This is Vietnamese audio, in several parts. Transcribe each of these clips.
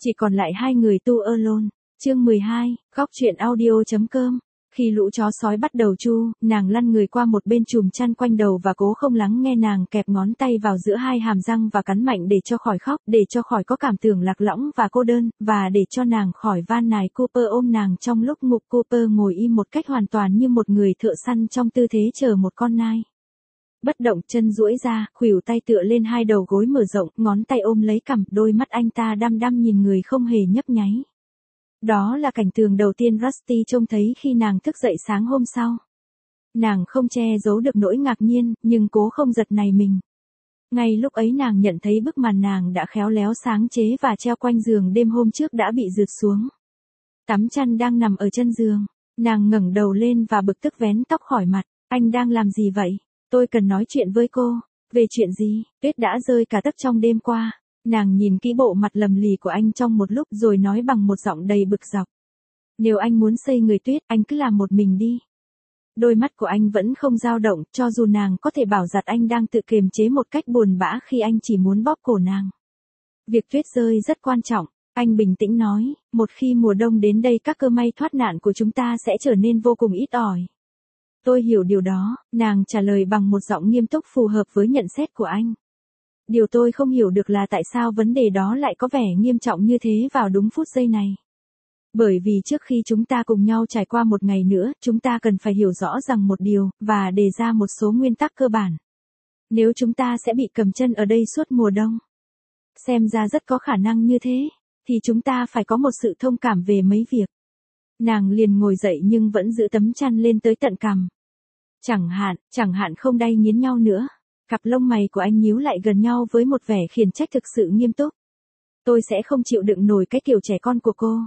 Chỉ còn lại hai người tu alone. Chương 12, góc truyện audio.com. Khi lũ chó sói bắt đầu chu, nàng lăn người qua một bên chùm chăn quanh đầu và cố không lắng nghe. Nàng kẹp ngón tay vào giữa hai hàm răng và cắn mạnh để cho khỏi khóc, để cho khỏi có cảm tưởng lạc lõng và cô đơn, và để cho nàng khỏi van nài Cooper ôm nàng trong lúc ngục. Cooper ngồi im một cách hoàn toàn như một người thợ săn trong tư thế chờ một con nai. Bất động, chân duỗi ra, khuỷu tay tựa lên hai đầu gối mở rộng, ngón tay ôm lấy cằm, đôi mắt anh ta đăm đăm nhìn người không hề nhấp nháy. Đó là cảnh tượng đầu tiên Rusty trông thấy khi nàng thức dậy sáng hôm sau. Nàng không che giấu được nỗi ngạc nhiên, nhưng cố không giật nảy mình. Ngay lúc ấy nàng nhận thấy bức màn nàng đã khéo léo sáng chế và treo quanh giường đêm hôm trước đã bị rượt xuống. Tắm chăn đang nằm ở chân giường. Nàng ngẩng đầu lên và bực tức vén tóc khỏi mặt. Anh đang làm gì vậy? Tôi cần nói chuyện với cô. Về chuyện gì? Tuyết đã rơi cả tấc trong đêm qua. Nàng nhìn kỹ bộ mặt lầm lì của anh trong một lúc rồi nói bằng một giọng đầy bực dọc. Nếu anh muốn xây người Tuyết, anh cứ làm một mình đi. Đôi mắt của anh vẫn không dao động, cho dù nàng có thể bảo giặt anh đang tự kiềm chế một cách buồn bã khi anh chỉ muốn bóp cổ nàng. Việc tuyết rơi rất quan trọng, anh bình tĩnh nói, một khi mùa đông đến đây các cơ may thoát nạn của chúng ta sẽ trở nên vô cùng ít ỏi. Tôi hiểu điều đó, nàng trả lời bằng một giọng nghiêm túc phù hợp với nhận xét của anh. Điều tôi không hiểu được là tại sao vấn đề đó lại có vẻ nghiêm trọng như thế vào đúng phút giây này. Bởi vì trước khi chúng ta cùng nhau trải qua một ngày nữa, chúng ta cần phải hiểu rõ rằng một điều, và đề ra một số nguyên tắc cơ bản. Nếu chúng ta sẽ bị cầm chân ở đây suốt mùa đông, xem ra rất có khả năng như thế, thì chúng ta phải có một sự thông cảm về mấy việc. Nàng liền ngồi dậy nhưng vẫn giữ tấm chăn lên tới tận cằm. Chẳng hạn không đay nghiến nhau nữa. Cặp lông mày của anh nhíu lại gần nhau với một vẻ khiển trách thực sự nghiêm túc. Tôi sẽ không chịu đựng nổi cái kiểu trẻ con của cô.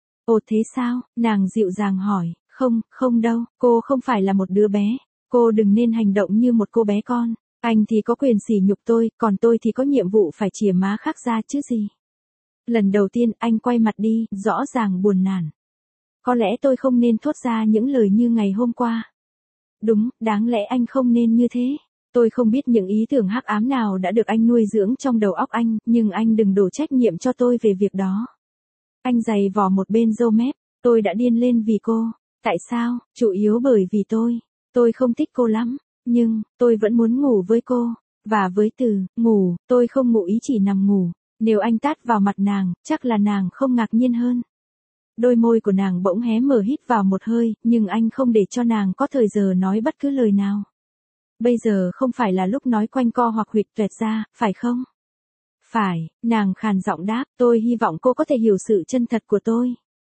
Ồ thế sao? Nàng dịu dàng hỏi. Không đâu, cô không phải là một đứa bé. Cô đừng nên hành động như một cô bé con. Anh thì có quyền sỉ nhục tôi, còn tôi thì có nhiệm vụ phải chìa má khác ra chứ gì. Lần đầu tiên anh quay mặt đi, rõ ràng buồn nản. Có lẽ tôi không nên thốt ra những lời như ngày hôm qua. Đúng, đáng lẽ anh không nên như thế. Tôi không biết những ý tưởng hắc ám nào đã được anh nuôi dưỡng trong đầu óc anh, nhưng anh đừng đổ trách nhiệm cho tôi về việc đó. Anh giày vò một bên râu mép, tôi đã điên lên vì cô. Tại sao? Chủ yếu bởi vì tôi không thích cô lắm, nhưng tôi vẫn muốn ngủ với cô. Và với từ ngủ, tôi không ngụ ý chỉ nằm ngủ. Nếu anh tát vào mặt nàng, chắc là nàng không ngạc nhiên hơn. Đôi môi của nàng bỗng hé mở hít vào một hơi, nhưng anh không để cho nàng có thời giờ nói bất cứ lời nào. Bây giờ không phải là lúc nói quanh co hoặc huỵch toẹt ra, phải không? Phải, nàng khàn giọng đáp, tôi hy vọng cô có thể hiểu sự chân thật của tôi.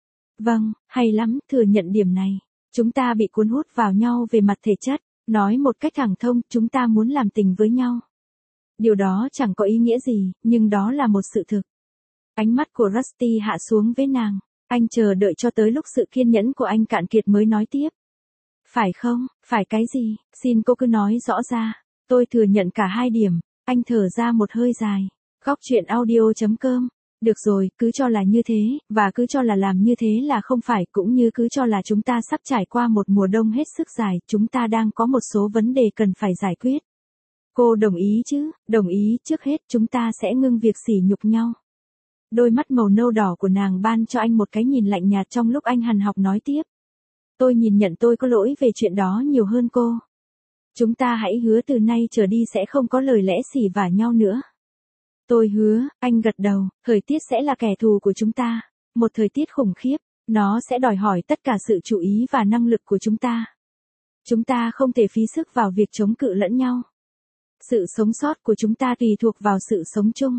Vâng, hay lắm, thừa nhận điểm này. Chúng ta bị cuốn hút vào nhau về mặt thể chất, nói một cách thẳng thông, chúng ta muốn làm tình với nhau. Điều đó chẳng có ý nghĩa gì, nhưng đó là một sự thực. Ánh mắt của Rusty hạ xuống với nàng, anh chờ đợi cho tới lúc sự kiên nhẫn của anh cạn kiệt mới nói tiếp. Phải không, phải cái gì, xin cô cứ nói rõ ra. Tôi thừa nhận cả hai điểm. Anh thở ra một hơi dài. Góc truyện audio.com. Được rồi, cứ cho là như thế, và cứ cho là làm như thế là không phải, cũng như cứ cho là chúng ta sắp trải qua một mùa đông hết sức dài, chúng ta đang có một số vấn đề cần phải giải quyết. Cô đồng ý chứ? Đồng ý, trước hết chúng ta sẽ ngưng việc sỉ nhục nhau. Đôi mắt màu nâu đỏ của nàng ban cho anh một cái nhìn lạnh nhạt trong lúc anh hằn học nói tiếp. Tôi nhìn nhận tôi có lỗi về chuyện đó nhiều hơn cô. Chúng ta hãy hứa từ nay trở đi sẽ không có lời lẽ xỉ vả nhau nữa. Tôi hứa, anh gật đầu, thời tiết sẽ là kẻ thù của chúng ta. Một thời tiết khủng khiếp, nó sẽ đòi hỏi tất cả sự chú ý và năng lực của chúng ta. Chúng ta không thể phí sức vào việc chống cự lẫn nhau. Sự sống sót của chúng ta tùy thuộc vào sự sống chung.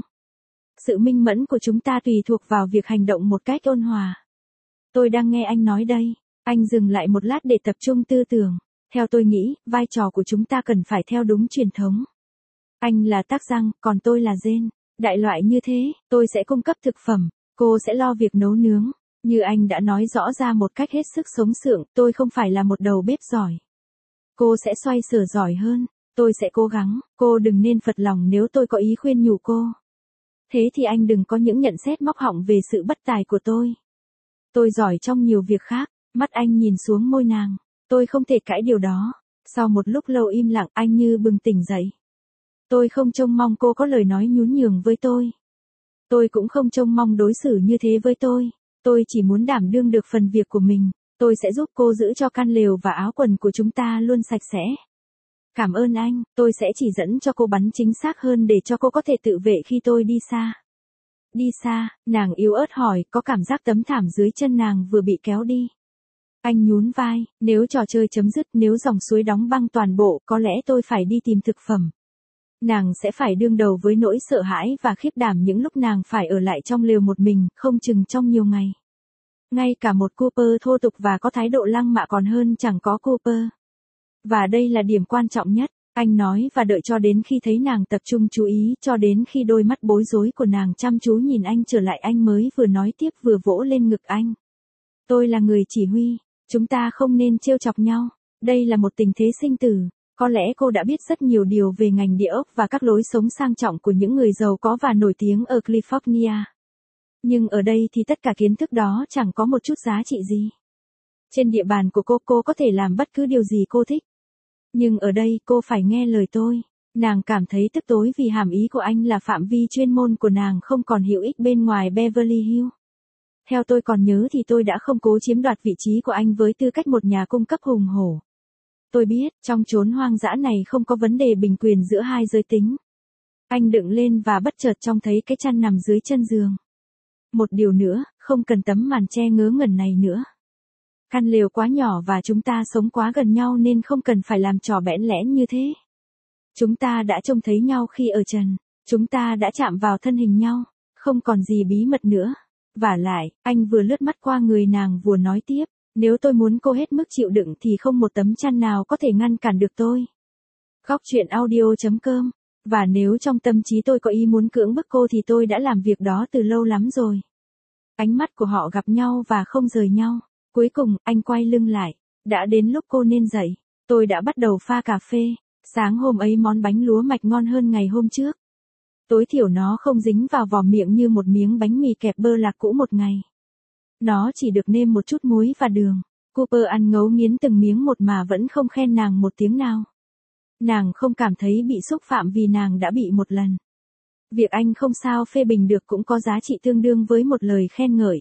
Sự minh mẫn của chúng ta tùy thuộc vào việc hành động một cách ôn hòa. Tôi đang nghe anh nói đây. Anh dừng lại một lát để tập trung tư tưởng. Theo tôi nghĩ, vai trò của chúng ta cần phải theo đúng truyền thống. Anh là tác răng, còn tôi là rên. Đại loại như thế, tôi sẽ cung cấp thực phẩm, cô sẽ lo việc nấu nướng. Như anh đã nói rõ ra một cách hết sức sống sượng, tôi không phải là một đầu bếp giỏi. Cô sẽ xoay sở giỏi hơn, tôi sẽ cố gắng, cô đừng nên phật lòng nếu tôi có ý khuyên nhủ cô. Thế thì anh đừng có những nhận xét móc họng về sự bất tài của tôi. Tôi giỏi trong nhiều việc khác. Mắt anh nhìn xuống môi nàng. Tôi không thể cãi điều đó. Sau một lúc lâu im lặng, anh như bừng tỉnh dậy. Tôi không trông mong cô có lời nói nhún nhường với tôi. Tôi cũng không trông mong đối xử như thế với tôi chỉ muốn đảm đương được phần việc của mình, tôi sẽ giúp cô giữ cho căn lều và áo quần của chúng ta luôn sạch sẽ. Cảm ơn anh, tôi sẽ chỉ dẫn cho cô bắn chính xác hơn để cho cô có thể tự vệ khi tôi đi xa. Đi xa, nàng yếu ớt hỏi, có cảm giác tấm thảm dưới chân nàng vừa bị kéo đi. Anh nhún vai, nếu trò chơi chấm dứt, nếu dòng suối đóng băng toàn bộ, có lẽ tôi phải đi tìm thực phẩm. Nàng sẽ phải đương đầu với nỗi sợ hãi và khiếp đảm những lúc nàng phải ở lại trong lều một mình, không chừng trong nhiều ngày. Ngay cả một Cooper thô tục và có thái độ lăng mạ còn hơn chẳng có Cooper. Và đây là điểm quan trọng nhất, anh nói và đợi cho đến khi thấy nàng tập trung chú ý, cho đến khi đôi mắt bối rối của nàng chăm chú nhìn anh trở lại, anh mới vừa nói tiếp vừa vỗ lên ngực anh. Tôi là người chỉ huy, chúng ta không nên trêu chọc nhau, đây là một tình thế sinh tử. Có lẽ cô đã biết rất nhiều điều về ngành địa ốc và các lối sống sang trọng của những người giàu có và nổi tiếng ở California. Nhưng ở đây thì tất cả kiến thức đó chẳng có một chút giá trị gì. Trên địa bàn của cô có thể làm bất cứ điều gì cô thích. Nhưng ở đây cô phải nghe lời tôi. Nàng cảm thấy tức tối vì hàm ý của anh là phạm vi chuyên môn của nàng không còn hữu ích bên ngoài Beverly Hills. Theo tôi còn nhớ thì tôi đã không cố chiếm đoạt vị trí của anh với tư cách một nhà cung cấp hùng hổ. Tôi biết, trong chốn hoang dã này không có vấn đề bình quyền giữa hai giới tính. Anh đứng lên và bất chợt trông thấy cái chăn nằm dưới chân giường. Một điều nữa, không cần tấm màn che ngớ ngẩn này nữa. Căn lều quá nhỏ và chúng ta sống quá gần nhau nên không cần phải làm trò bẽn lẽn như thế. Chúng ta đã trông thấy nhau khi ở trần. Chúng ta đã chạm vào thân hình nhau. Không còn gì bí mật nữa. Vả lại, anh vừa lướt mắt qua người nàng vừa nói tiếp. Nếu tôi muốn cô hết mức chịu đựng thì không một tấm chăn nào có thể ngăn cản được tôi. Góc truyện audio.com. Và nếu trong tâm trí tôi có ý muốn cưỡng bức cô thì tôi đã làm việc đó từ lâu lắm rồi. Ánh mắt của họ gặp nhau và không rời nhau. Cuối cùng, anh quay lưng lại. Đã đến lúc cô nên dậy. Tôi đã bắt đầu pha cà phê. Sáng hôm ấy món bánh lúa mạch ngon hơn ngày hôm trước. Tối thiểu nó không dính vào vỏ miệng như một miếng bánh mì kẹp bơ lạc cũ một ngày. Nó chỉ được nêm một chút muối và đường. Cooper ăn ngấu nghiến từng miếng một mà vẫn không khen nàng một tiếng nào. Nàng không cảm thấy bị xúc phạm vì nàng đã bị một lần. Việc anh không sao phê bình được cũng có giá trị tương đương với một lời khen ngợi.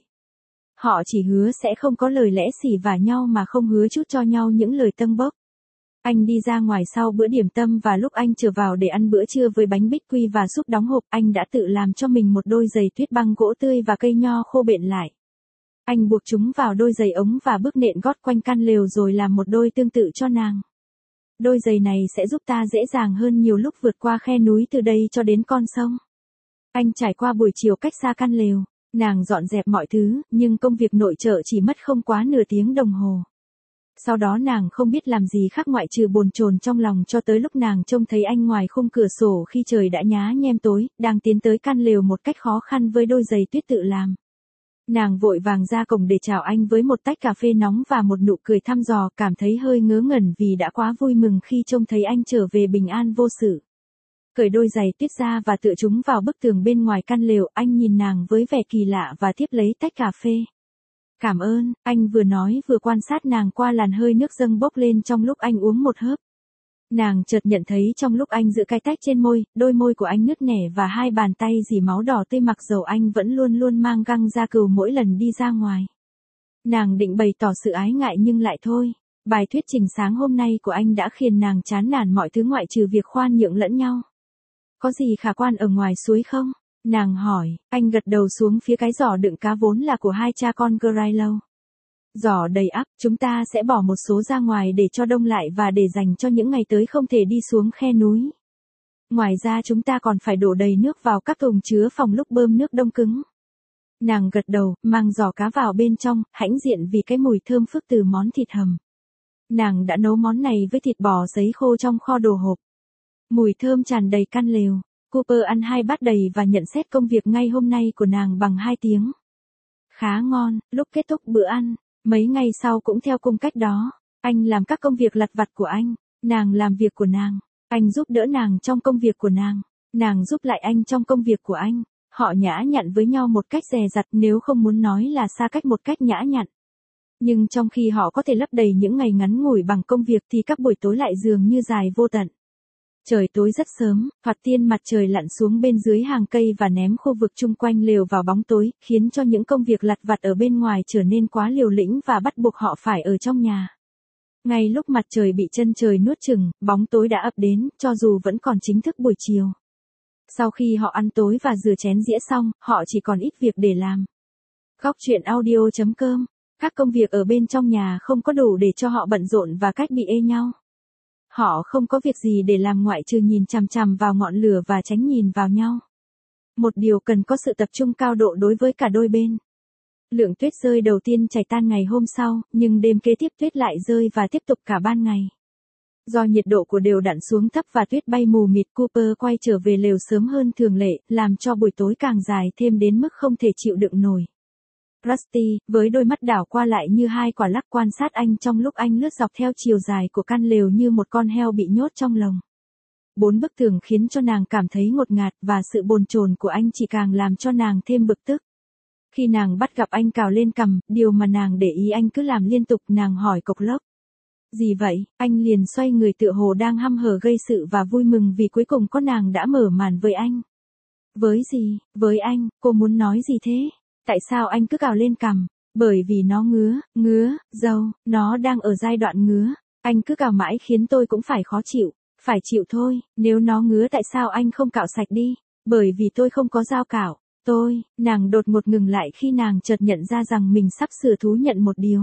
Họ chỉ hứa sẽ không có lời lẽ xỉ vả nhau mà không hứa chút cho nhau những lời tâng bốc. Anh đi ra ngoài sau bữa điểm tâm và lúc anh trở vào để ăn bữa trưa với bánh bích quy và súp đóng hộp, anh đã tự làm cho mình một đôi giày tuyết băng gỗ tươi và cây nho khô bện lại. Anh buộc chúng vào đôi giày ống và bước nện gót quanh căn lều rồi làm một đôi tương tự cho nàng. Đôi giày này sẽ giúp ta dễ dàng hơn nhiều lúc vượt qua khe núi từ đây cho đến con sông. Anh trải qua buổi chiều cách xa căn lều, nàng dọn dẹp mọi thứ, nhưng công việc nội trợ chỉ mất không quá nửa tiếng đồng hồ. Sau đó nàng không biết làm gì khác ngoại trừ bồn chồn trong lòng cho tới lúc nàng trông thấy anh ngoài khung cửa sổ khi trời đã nhá nhem tối, đang tiến tới căn lều một cách khó khăn với đôi giày tuyết tự làm. Nàng vội vàng ra cổng để chào anh với một tách cà phê nóng và một nụ cười thăm dò, cảm thấy hơi ngớ ngẩn vì đã quá vui mừng khi trông thấy anh trở về bình an vô sự. Cởi đôi giày tuyết ra và tựa chúng vào bức tường bên ngoài căn lều, anh nhìn nàng với vẻ kỳ lạ và tiếp lấy tách cà phê. Cảm ơn, anh vừa nói vừa quan sát nàng qua làn hơi nước dâng bốc lên trong lúc anh uống một hớp. Nàng chợt nhận thấy trong lúc anh giữ cái tách trên môi, đôi môi của anh nứt nẻ và hai bàn tay dì máu đỏ tươi mặc dầu anh vẫn luôn luôn mang găng da cừu mỗi lần đi ra ngoài. Nàng định bày tỏ sự ái ngại nhưng lại thôi. Bài thuyết trình sáng hôm nay của anh đã khiến nàng chán nản mọi thứ ngoại trừ việc khoan nhượng lẫn nhau. Có gì khả quan ở ngoài suối không? Nàng hỏi, anh gật đầu xuống phía cái giỏ đựng cá vốn là của hai cha con Graylow. Giỏ đầy ắp, chúng ta sẽ bỏ một số ra ngoài để cho đông lại và để dành cho những ngày tới không thể đi xuống khe núi. Ngoài ra chúng ta còn phải đổ đầy nước vào các thùng chứa phòng lúc bơm nước đông cứng. Nàng gật đầu, mang giỏ cá vào bên trong, hãnh diện vì cái mùi thơm phức từ món thịt hầm. Nàng đã nấu món này với thịt bò sấy khô trong kho đồ hộp. Mùi thơm tràn đầy căn lều. Cooper ăn 2 bát đầy và nhận xét công việc ngay hôm nay của nàng bằng 2 tiếng. Khá ngon, lúc kết thúc bữa ăn, mấy ngày sau cũng theo cung cách đó. Anh làm các công việc lặt vặt của anh, nàng làm việc của nàng. Anh giúp đỡ nàng trong công việc của nàng giúp lại anh trong công việc của anh. Họ nhã nhặn với nhau một cách dè dặt, nếu không muốn nói là xa cách một cách nhã nhặn. Nhưng trong khi họ có thể lấp đầy những ngày ngắn ngủi bằng công việc thì các buổi tối lại dường như dài vô tận. Trời tối rất sớm, thoạt tiên mặt trời lặn xuống bên dưới hàng cây và ném khu vực chung quanh lều vào bóng tối, khiến cho những công việc lặt vặt ở bên ngoài trở nên quá liều lĩnh và bắt buộc họ phải ở trong nhà. Ngay lúc mặt trời bị chân trời nuốt chửng, bóng tối đã ập đến, cho dù vẫn còn chính thức buổi chiều. Sau khi họ ăn tối và rửa chén dĩa xong, họ chỉ còn ít việc để làm. Góc chuyện audio.com. Các công việc ở bên trong nhà không có đủ để cho họ bận rộn và cách bị ê nhau. Họ không có việc gì để làm ngoại trừ nhìn chằm chằm vào ngọn lửa và tránh nhìn vào nhau. Một điều cần có sự tập trung cao độ đối với cả đôi bên. Lượng tuyết rơi đầu tiên chảy tan ngày hôm sau, nhưng đêm kế tiếp tuyết lại rơi và tiếp tục cả ban ngày. Do nhiệt độ của đều đặn xuống thấp và tuyết bay mù mịt, Cooper quay trở về lều sớm hơn thường lệ, làm cho buổi tối càng dài thêm đến mức không thể chịu đựng nổi. Rusty, với đôi mắt đảo qua lại như hai quả lắc quan sát anh trong lúc anh lướt dọc theo chiều dài của căn lều như một con heo bị nhốt trong lồng. 4 bức tường khiến cho nàng cảm thấy ngột ngạt và sự bồn chồn của anh chỉ càng làm cho nàng thêm bực tức. Khi nàng bắt gặp anh cào lên cằm, điều mà nàng để ý anh cứ làm liên tục, nàng hỏi cộc lốc. Gì vậy? Anh liền xoay người tựa hồ đang hăm hở gây sự và vui mừng vì cuối cùng có nàng đã mở màn với anh. Với gì? Với anh, cô muốn nói gì thế? Tại sao anh cứ cào lên cằm? Bởi vì nó ngứa, dâu, nó đang ở giai đoạn ngứa. Anh cứ cào mãi khiến tôi cũng phải khó chịu. Phải chịu thôi, nếu nó ngứa tại sao anh không cạo sạch đi? Bởi vì tôi không có dao cạo. Nàng đột ngột ngừng lại khi nàng chợt nhận ra rằng mình sắp sửa thú nhận một điều.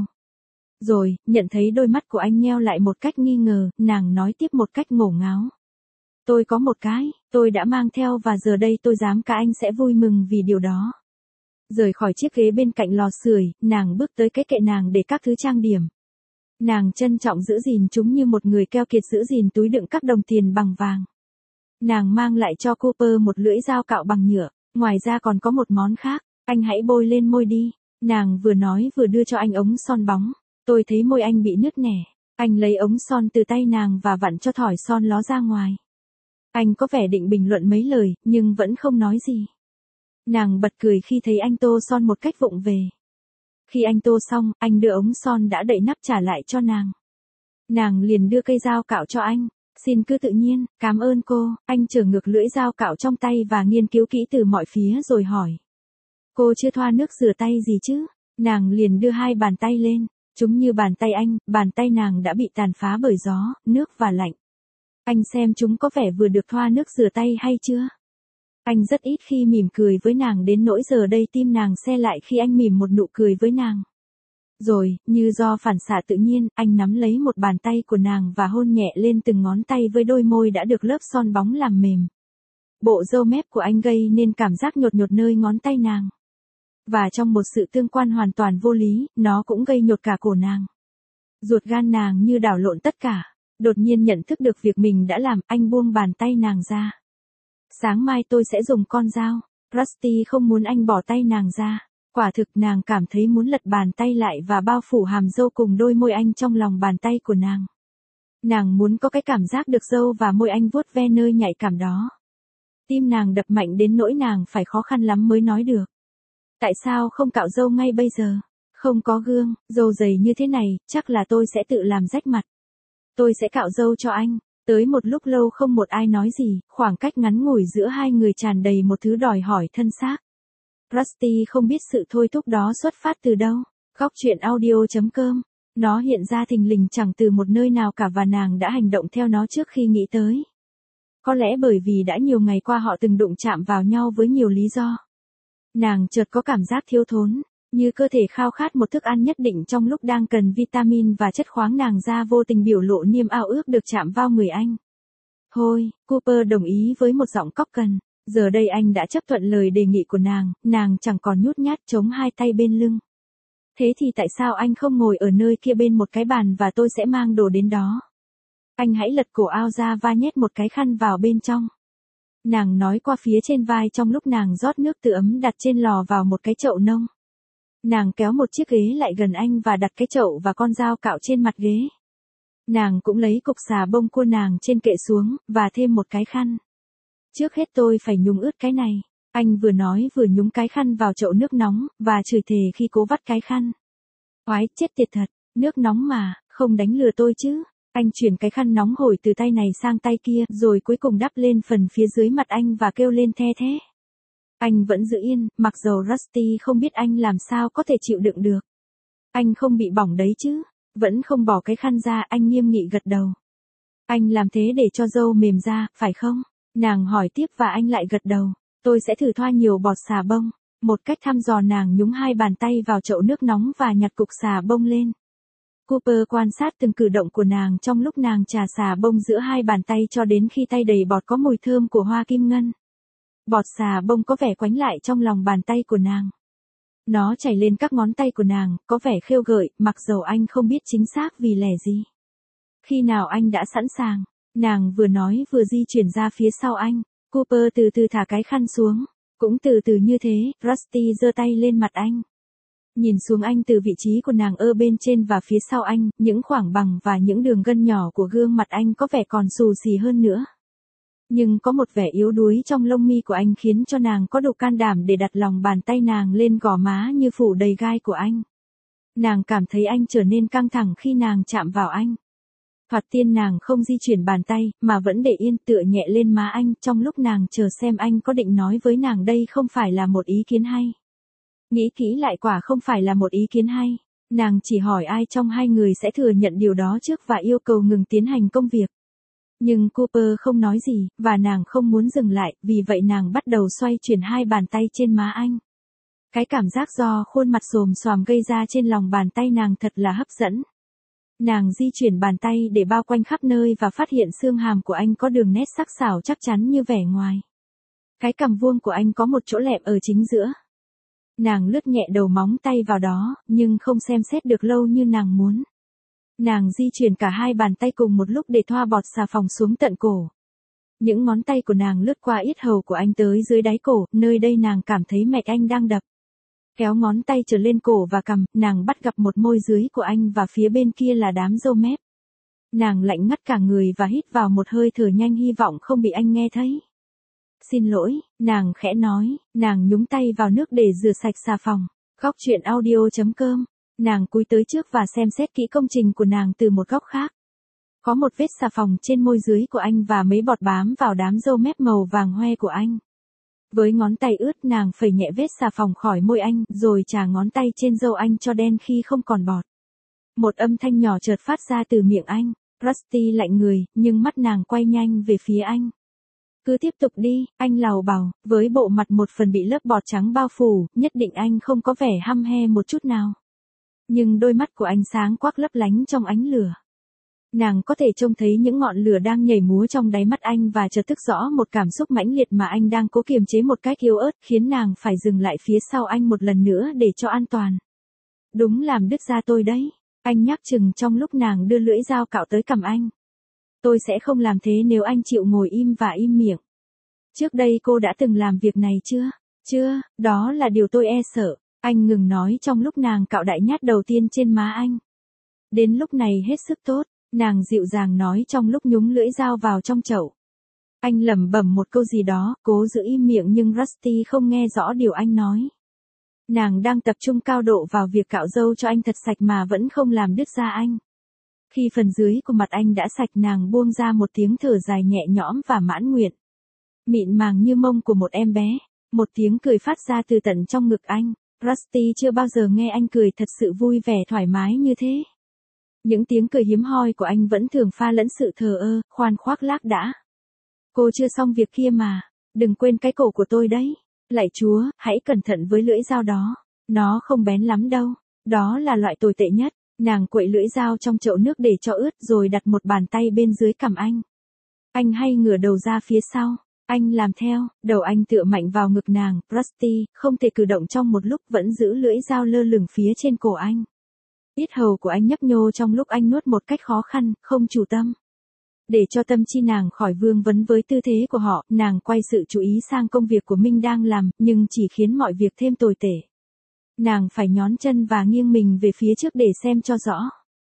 Rồi, nhận thấy đôi mắt của anh nheo lại một cách nghi ngờ, nàng nói tiếp một cách ngổ ngáo. Tôi có một cái, tôi đã mang theo và giờ đây tôi dám cả anh sẽ vui mừng vì điều đó. Rời khỏi chiếc ghế bên cạnh lò sưởi, nàng bước tới cái kệ nàng để các thứ trang điểm. Nàng trân trọng giữ gìn chúng như một người keo kiệt giữ gìn túi đựng các đồng tiền bằng vàng. Nàng mang lại cho Cooper một lưỡi dao cạo bằng nhựa, ngoài ra còn có một món khác, anh hãy bôi lên môi đi. Nàng vừa nói vừa đưa cho anh ống son bóng. Tôi thấy môi anh bị nứt nẻ. Anh lấy ống son từ tay nàng và vặn cho thỏi son ló ra ngoài. Anh có vẻ định bình luận mấy lời, nhưng vẫn không nói gì. Nàng bật cười khi thấy anh tô son một cách vụng về. Khi anh tô xong, anh đưa ống son đã đậy nắp trả lại cho nàng. Nàng liền đưa cây dao cạo cho anh. Xin cứ tự nhiên, cảm ơn cô. Anh trở ngược lưỡi dao cạo trong tay và nghiên cứu kỹ từ mọi phía rồi hỏi. Cô chưa thoa nước rửa tay gì chứ? Nàng liền đưa hai bàn tay lên. Chúng như bàn tay anh, bàn tay nàng đã bị tàn phá bởi gió, nước và lạnh. Anh xem chúng có vẻ vừa được thoa nước rửa tay hay chưa? Anh rất ít khi mỉm cười với nàng đến nỗi giờ đây tim nàng se lại khi anh mỉm một nụ cười với nàng. Rồi, như do phản xạ tự nhiên, anh nắm lấy một bàn tay của nàng và hôn nhẹ lên từng ngón tay với đôi môi đã được lớp son bóng làm mềm. Bộ râu mép của anh gây nên cảm giác nhột nhột nơi ngón tay nàng. Và trong một sự tương quan hoàn toàn vô lý, nó cũng gây nhột cả cổ nàng. Ruột gan nàng như đảo lộn tất cả. Đột nhiên nhận thức được việc mình đã làm, anh buông bàn tay nàng ra. Sáng mai tôi sẽ dùng con dao. Rusty không muốn anh bỏ tay nàng ra. Quả thực nàng cảm thấy muốn lật bàn tay lại và bao phủ hàm râu cùng đôi môi anh trong lòng bàn tay của nàng. Nàng muốn có cái cảm giác được râu và môi anh vuốt ve nơi nhạy cảm đó. Tim nàng đập mạnh đến nỗi nàng phải khó khăn lắm mới nói được. Tại sao không cạo râu ngay bây giờ? Không có gương, râu dày như thế này, chắc là tôi sẽ tự làm rách mặt. Tôi sẽ cạo râu cho anh. Tới một lúc lâu không một ai nói gì, khoảng cách ngắn ngủi giữa hai người tràn đầy một thứ đòi hỏi thân xác. Rusty không biết sự thôi thúc đó xuất phát từ đâu. Góc chuyện audio.com. Nó hiện ra thình lình chẳng từ một nơi nào cả và nàng đã hành động theo nó trước khi nghĩ tới. Có lẽ bởi vì đã nhiều ngày qua họ từng đụng chạm vào nhau với nhiều lý do. Nàng chợt có cảm giác thiếu thốn, như cơ thể khao khát một thức ăn nhất định trong lúc đang cần vitamin và chất khoáng. Nàng ra vô tình biểu lộ niềm ao ước được chạm vào người anh. Thôi, Cooper đồng ý với một giọng cóc cần. Giờ đây anh đã chấp thuận lời đề nghị của nàng chẳng còn nhút nhát chống hai tay bên lưng. Thế thì tại sao anh không ngồi ở nơi kia bên một cái bàn và tôi sẽ mang đồ đến đó? Anh hãy lật cổ áo ra và nhét một cái khăn vào bên trong. Nàng nói qua phía trên vai trong lúc nàng rót nước từ ấm đặt trên lò vào một cái chậu nông. Nàng kéo một chiếc ghế lại gần anh và đặt cái chậu và con dao cạo trên mặt ghế. Nàng cũng lấy cục xà bông cua nàng trên kệ xuống, và thêm một cái khăn. Trước hết tôi phải nhúng ướt cái này. Anh vừa nói vừa nhúng cái khăn vào chậu nước nóng, và chửi thề khi cố vắt cái khăn. Oái chết tiệt thật, nước nóng mà, không đánh lừa tôi chứ. Anh chuyển cái khăn nóng hổi từ tay này sang tay kia, rồi cuối cùng đắp lên phần phía dưới mặt anh và kêu lên the thé. Anh vẫn giữ yên, mặc dầu Rusty không biết anh làm sao có thể chịu đựng được. Anh không bị bỏng đấy chứ? Vẫn không bỏ cái khăn ra, anh nghiêm nghị gật đầu. Anh làm thế để cho dâu mềm ra, phải không? Nàng hỏi tiếp và anh lại gật đầu. Tôi sẽ thử thoa nhiều bọt xà bông. Một cách thăm dò nàng nhúng hai bàn tay vào chậu nước nóng và nhặt cục xà bông lên. Cooper quan sát từng cử động của nàng trong lúc nàng chà xà bông giữa hai bàn tay cho đến khi tay đầy bọt có mùi thơm của hoa kim ngân. Bọt xà bông có vẻ quánh lại trong lòng bàn tay của nàng. Nó chảy lên các ngón tay của nàng, có vẻ khêu gợi, mặc dầu anh không biết chính xác vì lẽ gì. Khi nào anh đã sẵn sàng, nàng vừa nói vừa di chuyển ra phía sau anh. Cooper từ từ thả cái khăn xuống. Cũng từ từ như thế, Rusty giơ tay lên mặt anh. Nhìn xuống anh từ vị trí của nàng ở bên trên và phía sau anh, những khoảng bằng và những đường gân nhỏ của gương mặt anh có vẻ còn xù xì hơn nữa. Nhưng có một vẻ yếu đuối trong lông mi của anh khiến cho nàng có đủ can đảm để đặt lòng bàn tay nàng lên gò má như phủ đầy gai của anh. Nàng cảm thấy anh trở nên căng thẳng khi nàng chạm vào anh. Thoạt tiên nàng không di chuyển bàn tay, mà vẫn để yên tựa nhẹ lên má anh trong lúc nàng chờ xem anh có định nói với nàng đây không phải là một ý kiến hay. Nghĩ kỹ lại quả không phải là một ý kiến hay. Nàng chỉ hỏi ai trong hai người sẽ thừa nhận điều đó trước và yêu cầu ngừng tiến hành công việc. Nhưng Cooper không nói gì, và nàng không muốn dừng lại, vì vậy nàng bắt đầu xoay chuyển hai bàn tay trên má anh. Cái cảm giác do khuôn mặt xồm xoàm gây ra trên lòng bàn tay nàng thật là hấp dẫn. Nàng di chuyển bàn tay để bao quanh khắp nơi và phát hiện xương hàm của anh có đường nét sắc sảo chắc chắn như vẻ ngoài. Cái cằm vuông của anh có một chỗ lẹm ở chính giữa. Nàng lướt nhẹ đầu móng tay vào đó, nhưng không xem xét được lâu như nàng muốn. Nàng di chuyển cả hai bàn tay cùng một lúc để thoa bọt xà phòng xuống tận cổ. Những ngón tay của nàng lướt qua yết hầu của anh tới dưới đáy cổ, nơi đây nàng cảm thấy mạch anh đang đập. Kéo ngón tay trở lên cổ và cằm, nàng bắt gặp một môi dưới của anh và phía bên kia là đám râu mép. Nàng lạnh ngắt cả người và hít vào một hơi thở nhanh hy vọng không bị anh nghe thấy. Xin lỗi, nàng khẽ nói, nàng nhúng tay vào nước để rửa sạch xà phòng. Góc truyện audio.com. Nàng cúi tới trước và xem xét kỹ công trình của nàng từ một góc khác. Có một vết xà phòng trên môi dưới của anh và mấy bọt bám vào đám râu mép màu vàng hoe của anh. Với ngón tay ướt nàng phẩy nhẹ vết xà phòng khỏi môi anh, rồi chà ngón tay trên râu anh cho đen khi không còn bọt. Một âm thanh nhỏ chợt phát ra từ miệng anh. Rusty lạnh người, nhưng mắt nàng quay nhanh về phía anh. Cứ tiếp tục đi, anh lào bảo, với bộ mặt một phần bị lớp bọt trắng bao phủ, nhất định anh không có vẻ hăm he một chút nào. Nhưng đôi mắt của anh sáng quắc lấp lánh trong ánh lửa. Nàng có thể trông thấy những ngọn lửa đang nhảy múa trong đáy mắt anh và chợt thức rõ một cảm xúc mãnh liệt mà anh đang cố kiềm chế một cách yếu ớt khiến nàng phải dừng lại phía sau anh một lần nữa để cho an toàn. Đúng làm đứt da tôi đấy, anh nhắc chừng trong lúc nàng đưa lưỡi dao cạo tới cằm anh. Tôi sẽ không làm thế nếu anh chịu ngồi im và im miệng. Trước đây cô đã từng làm việc này chưa? Chưa, đó là điều tôi e sợ. Anh ngừng nói trong lúc nàng cạo đại nhát đầu tiên trên má anh. Đến lúc này hết sức tốt, nàng dịu dàng nói trong lúc nhúng lưỡi dao vào trong chậu. Anh lẩm bẩm một câu gì đó, cố giữ im miệng nhưng Rusty không nghe rõ điều anh nói. Nàng đang tập trung cao độ vào việc cạo râu cho anh thật sạch mà vẫn không làm đứt da anh. Khi phần dưới của mặt anh đã sạch nàng buông ra một tiếng thở dài nhẹ nhõm và mãn nguyện. Mịn màng như mông của một em bé, một tiếng cười phát ra từ tận trong ngực anh. Rusty chưa bao giờ nghe anh cười thật sự vui vẻ thoải mái như thế. Những tiếng cười hiếm hoi của anh vẫn thường pha lẫn sự thờ ơ, khoan khoác lác đãng. Cô chưa xong việc kia mà, đừng quên cái cổ của tôi đấy. Lạy Chúa, hãy cẩn thận với lưỡi dao đó, nó không bén lắm đâu, đó là loại tồi tệ nhất. Nàng quậy lưỡi dao trong chậu nước để cho ướt rồi đặt một bàn tay bên dưới cằm anh. Anh hay ngửa đầu ra phía sau. Anh làm theo, đầu anh tựa mạnh vào ngực nàng. Rusty không thể cử động trong một lúc, vẫn giữ lưỡi dao lơ lửng phía trên cổ anh. Yết hầu của anh nhấp nhô trong lúc anh nuốt một cách khó khăn, không chủ tâm. Để cho tâm trí nàng khỏi vương vấn với tư thế của họ, nàng quay sự chú ý sang công việc của Minh đang làm, nhưng chỉ khiến mọi việc thêm tồi tệ. Nàng phải nhón chân và nghiêng mình về phía trước để xem cho rõ.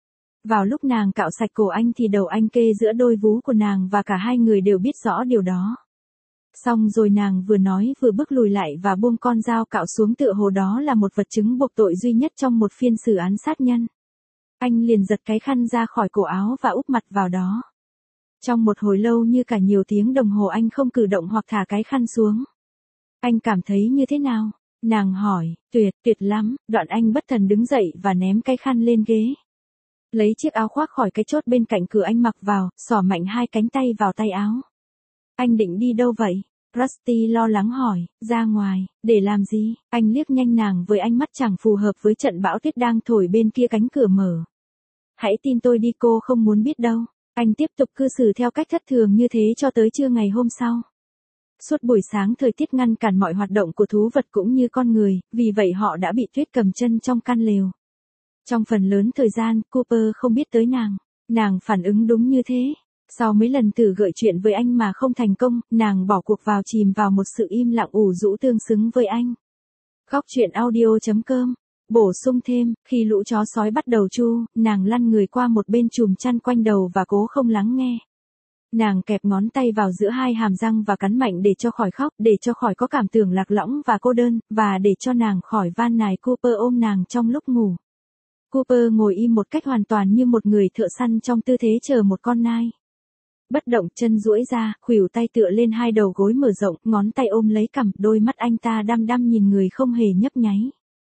Vào lúc nàng cạo sạch cổ anh thì đầu anh kê giữa đôi vú của nàng và cả hai người đều biết rõ điều đó. Xong rồi nàng vừa nói vừa bước lùi lại và buông con dao cạo xuống tựa hồ đó là một vật chứng buộc tội duy nhất trong một phiên xử án sát nhân. Anh liền giật cái khăn ra khỏi cổ áo và úp mặt vào đó. Trong một hồi lâu như cả nhiều tiếng đồng hồ anh không cử động hoặc thả cái khăn xuống. Anh cảm thấy như thế nào? Nàng hỏi, tuyệt lắm, đoạn anh bất thần đứng dậy và ném cái khăn lên ghế. Lấy chiếc áo khoác khỏi cái chốt bên cạnh cửa anh mặc vào, xỏ mạnh hai cánh tay vào tay áo. Anh định đi đâu vậy? Rusty lo lắng hỏi, ra ngoài, để làm gì? Anh liếc nhanh nàng với ánh mắt chẳng phù hợp với trận bão tuyết đang thổi bên kia cánh cửa mở. Hãy tin tôi đi, cô không muốn biết đâu. Anh tiếp tục cư xử theo cách thất thường như thế cho tới trưa ngày hôm sau. Suốt buổi sáng thời tiết ngăn cản mọi hoạt động của thú vật cũng như con người, vì vậy họ đã bị tuyết cầm chân trong căn lều. Trong phần lớn thời gian, Cooper không biết tới nàng. Nàng phản ứng đúng như thế. Sau mấy lần thử gợi chuyện với anh mà không thành công, nàng bỏ cuộc vào chìm vào một sự im lặng ủ rũ tương xứng với anh. Góc truyện audio.com. Bổ sung thêm, khi lũ chó sói bắt đầu chu, nàng lăn người qua một bên chùm chăn quanh đầu và cố không lắng nghe. Nàng kẹp ngón tay vào giữa hai hàm răng và cắn mạnh để cho khỏi khóc, để cho khỏi có cảm tưởng lạc lõng và cô đơn, và để cho nàng khỏi van nài Cooper ôm nàng trong lúc ngủ. Cooper ngồi im một cách hoàn toàn như một người thợ săn trong tư thế chờ một con nai. Bất động, chân duỗi ra, khuỷu tay tựa lên hai đầu gối mở rộng, ngón tay ôm lấy cằm, đôi mắt anh ta đăm đăm nhìn người không hề nhấp nháy.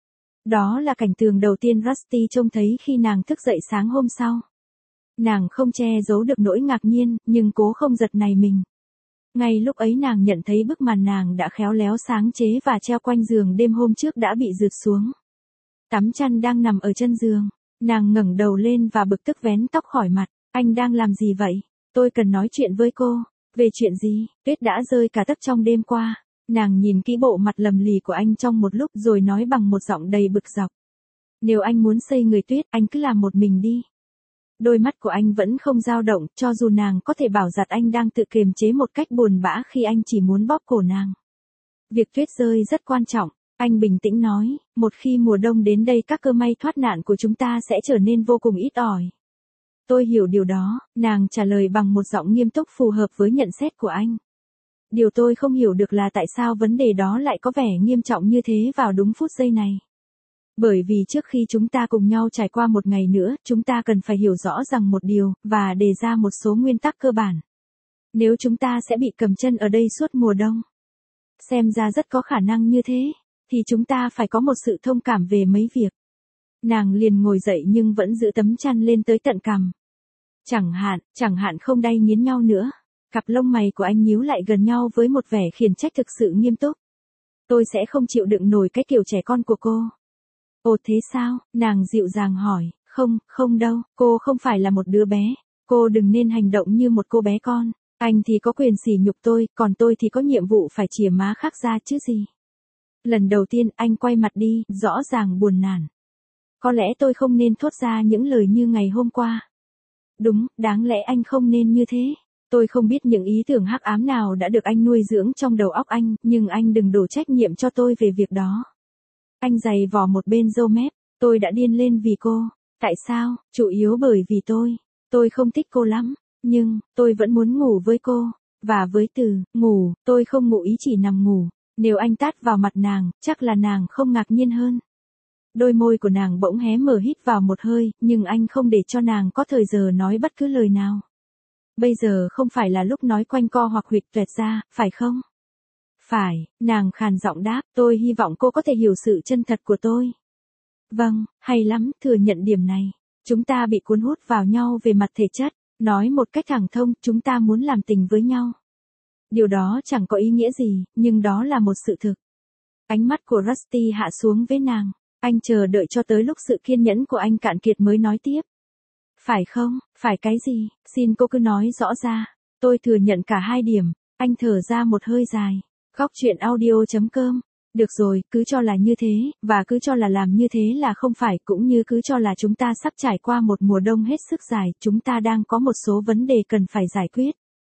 Đó là cảnh tượng đầu tiên Rusty trông thấy khi nàng thức dậy sáng hôm sau. Nàng không che giấu được nỗi ngạc nhiên, nhưng cố không giật nảy mình. Ngay lúc ấy nàng nhận thấy bức màn nàng đã khéo léo sáng chế và treo quanh giường đêm hôm trước đã bị rượt xuống. Tắm chăn đang nằm ở chân giường. Nàng ngẩng đầu lên và bực tức vén tóc khỏi mặt. Anh đang làm gì vậy? Tôi cần nói chuyện với cô. Về chuyện gì? Tuyết đã rơi cả tấc trong đêm qua. Nàng nhìn kỹ bộ mặt lầm lì của anh trong một lúc rồi nói bằng một giọng đầy bực dọc. Nếu anh muốn xây người Tuyết, anh cứ làm một mình đi. Đôi mắt của anh vẫn không dao động, cho dù nàng có thể bảo giặt anh đang tự kiềm chế một cách buồn bã khi anh chỉ muốn bóp cổ nàng. Việc tuyết rơi rất quan trọng, anh bình tĩnh nói, một khi mùa đông đến đây các cơ may thoát nạn của chúng ta sẽ trở nên vô cùng ít ỏi. Tôi hiểu điều đó, nàng trả lời bằng một giọng nghiêm túc phù hợp với nhận xét của anh. Điều tôi không hiểu được là tại sao vấn đề đó lại có vẻ nghiêm trọng như thế vào đúng phút giây này. Bởi vì trước khi chúng ta cùng nhau trải qua một ngày nữa, chúng ta cần phải hiểu rõ rằng một điều, và đề ra một số nguyên tắc cơ bản. Nếu chúng ta sẽ bị cầm chân ở đây suốt mùa đông, xem ra rất có khả năng như thế, thì chúng ta phải có một sự thông cảm về mấy việc. Nàng liền ngồi dậy nhưng vẫn giữ tấm chăn lên tới tận cằm. Chẳng hạn không đay nghiến nhau nữa. Cặp lông mày của anh nhíu lại gần nhau với một vẻ khiển trách thực sự nghiêm túc. Tôi sẽ không chịu đựng nổi cái kiểu trẻ con của cô. Ồ thế sao? Nàng dịu dàng hỏi. Không đâu, cô không phải là một đứa bé. Cô đừng nên hành động như một cô bé con. Anh thì có quyền sỉ nhục tôi, còn tôi thì có nhiệm vụ phải chìa má khác ra chứ gì. Lần đầu tiên anh quay mặt đi, rõ ràng buồn nản. Có lẽ tôi không nên thốt ra những lời như ngày hôm qua. Đúng, đáng lẽ anh không nên như thế. Tôi không biết những ý tưởng hắc ám nào đã được anh nuôi dưỡng trong đầu óc anh, nhưng anh đừng đổ trách nhiệm cho tôi về việc đó. Anh giày vò một bên râu mép, tôi đã điên lên vì cô. Tại sao? Chủ yếu bởi vì tôi không thích cô lắm, nhưng, tôi vẫn muốn ngủ với cô. Và với từ, ngủ, tôi không ngụ ý chỉ nằm ngủ. Nếu anh tát vào mặt nàng, chắc là nàng không ngạc nhiên hơn. Đôi môi của nàng bỗng hé mở hít vào một hơi, nhưng anh không để cho nàng có thời giờ nói bất cứ lời nào. Bây giờ không phải là lúc nói quanh co hoặc huỵch toẹt ra, phải không? Phải, nàng khàn giọng đáp, tôi hy vọng cô có thể hiểu sự chân thật của tôi. Vâng, hay lắm, thừa nhận điểm này. Chúng ta bị cuốn hút vào nhau về mặt thể chất, nói một cách thẳng thông, chúng ta muốn làm tình với nhau. Điều đó chẳng có ý nghĩa gì, nhưng đó là một sự thực. Ánh mắt của Rusty hạ xuống với nàng, anh chờ đợi cho tới lúc sự kiên nhẫn của anh cạn kiệt mới nói tiếp. Phải không, phải cái gì, xin cô cứ nói rõ ra. Tôi thừa nhận cả hai điểm, anh thở ra một hơi dài. Góc truyện audio.com. Được rồi, cứ cho là như thế, và cứ cho là làm như thế là không phải, cũng như cứ cho là chúng ta sắp trải qua một mùa đông hết sức dài, chúng ta đang có một số vấn đề cần phải giải quyết.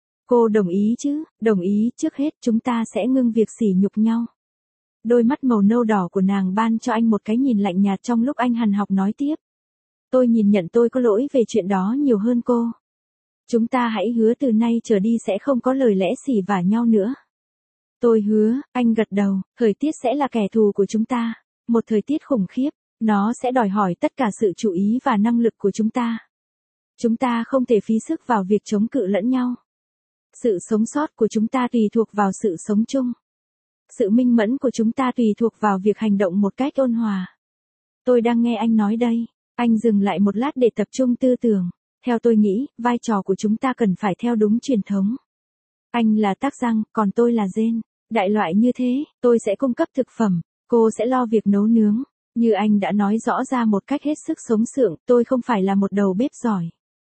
Cô đồng ý chứ? Đồng ý, trước hết chúng ta sẽ ngưng việc sỉ nhục nhau. Đôi mắt màu nâu đỏ của nàng ban cho anh một cái nhìn lạnh nhạt trong lúc anh hằn học nói tiếp. Tôi nhìn nhận tôi có lỗi về chuyện đó nhiều hơn cô. Chúng ta hãy hứa từ nay trở đi sẽ không có lời lẽ xỉ vả nhau nữa. Tôi hứa, anh gật đầu, thời tiết sẽ là kẻ thù của chúng ta. Một thời tiết khủng khiếp. Nó sẽ đòi hỏi tất cả sự chú ý và năng lực của chúng ta. Chúng ta không thể phí sức vào việc chống cự lẫn nhau. Sự sống sót của chúng ta tùy thuộc vào sự sống chung. Sự minh mẫn của chúng ta tùy thuộc vào việc hành động một cách ôn hòa. Tôi đang nghe anh nói đây. Anh dừng lại một lát để tập trung tư tưởng. Theo tôi nghĩ, vai trò của chúng ta cần phải theo đúng truyền thống. Anh là tác răng, còn tôi là rên. Đại loại như thế, tôi sẽ cung cấp thực phẩm, cô sẽ lo việc nấu nướng. Như anh đã nói rõ ra một cách hết sức sống sượng, tôi không phải là một đầu bếp giỏi.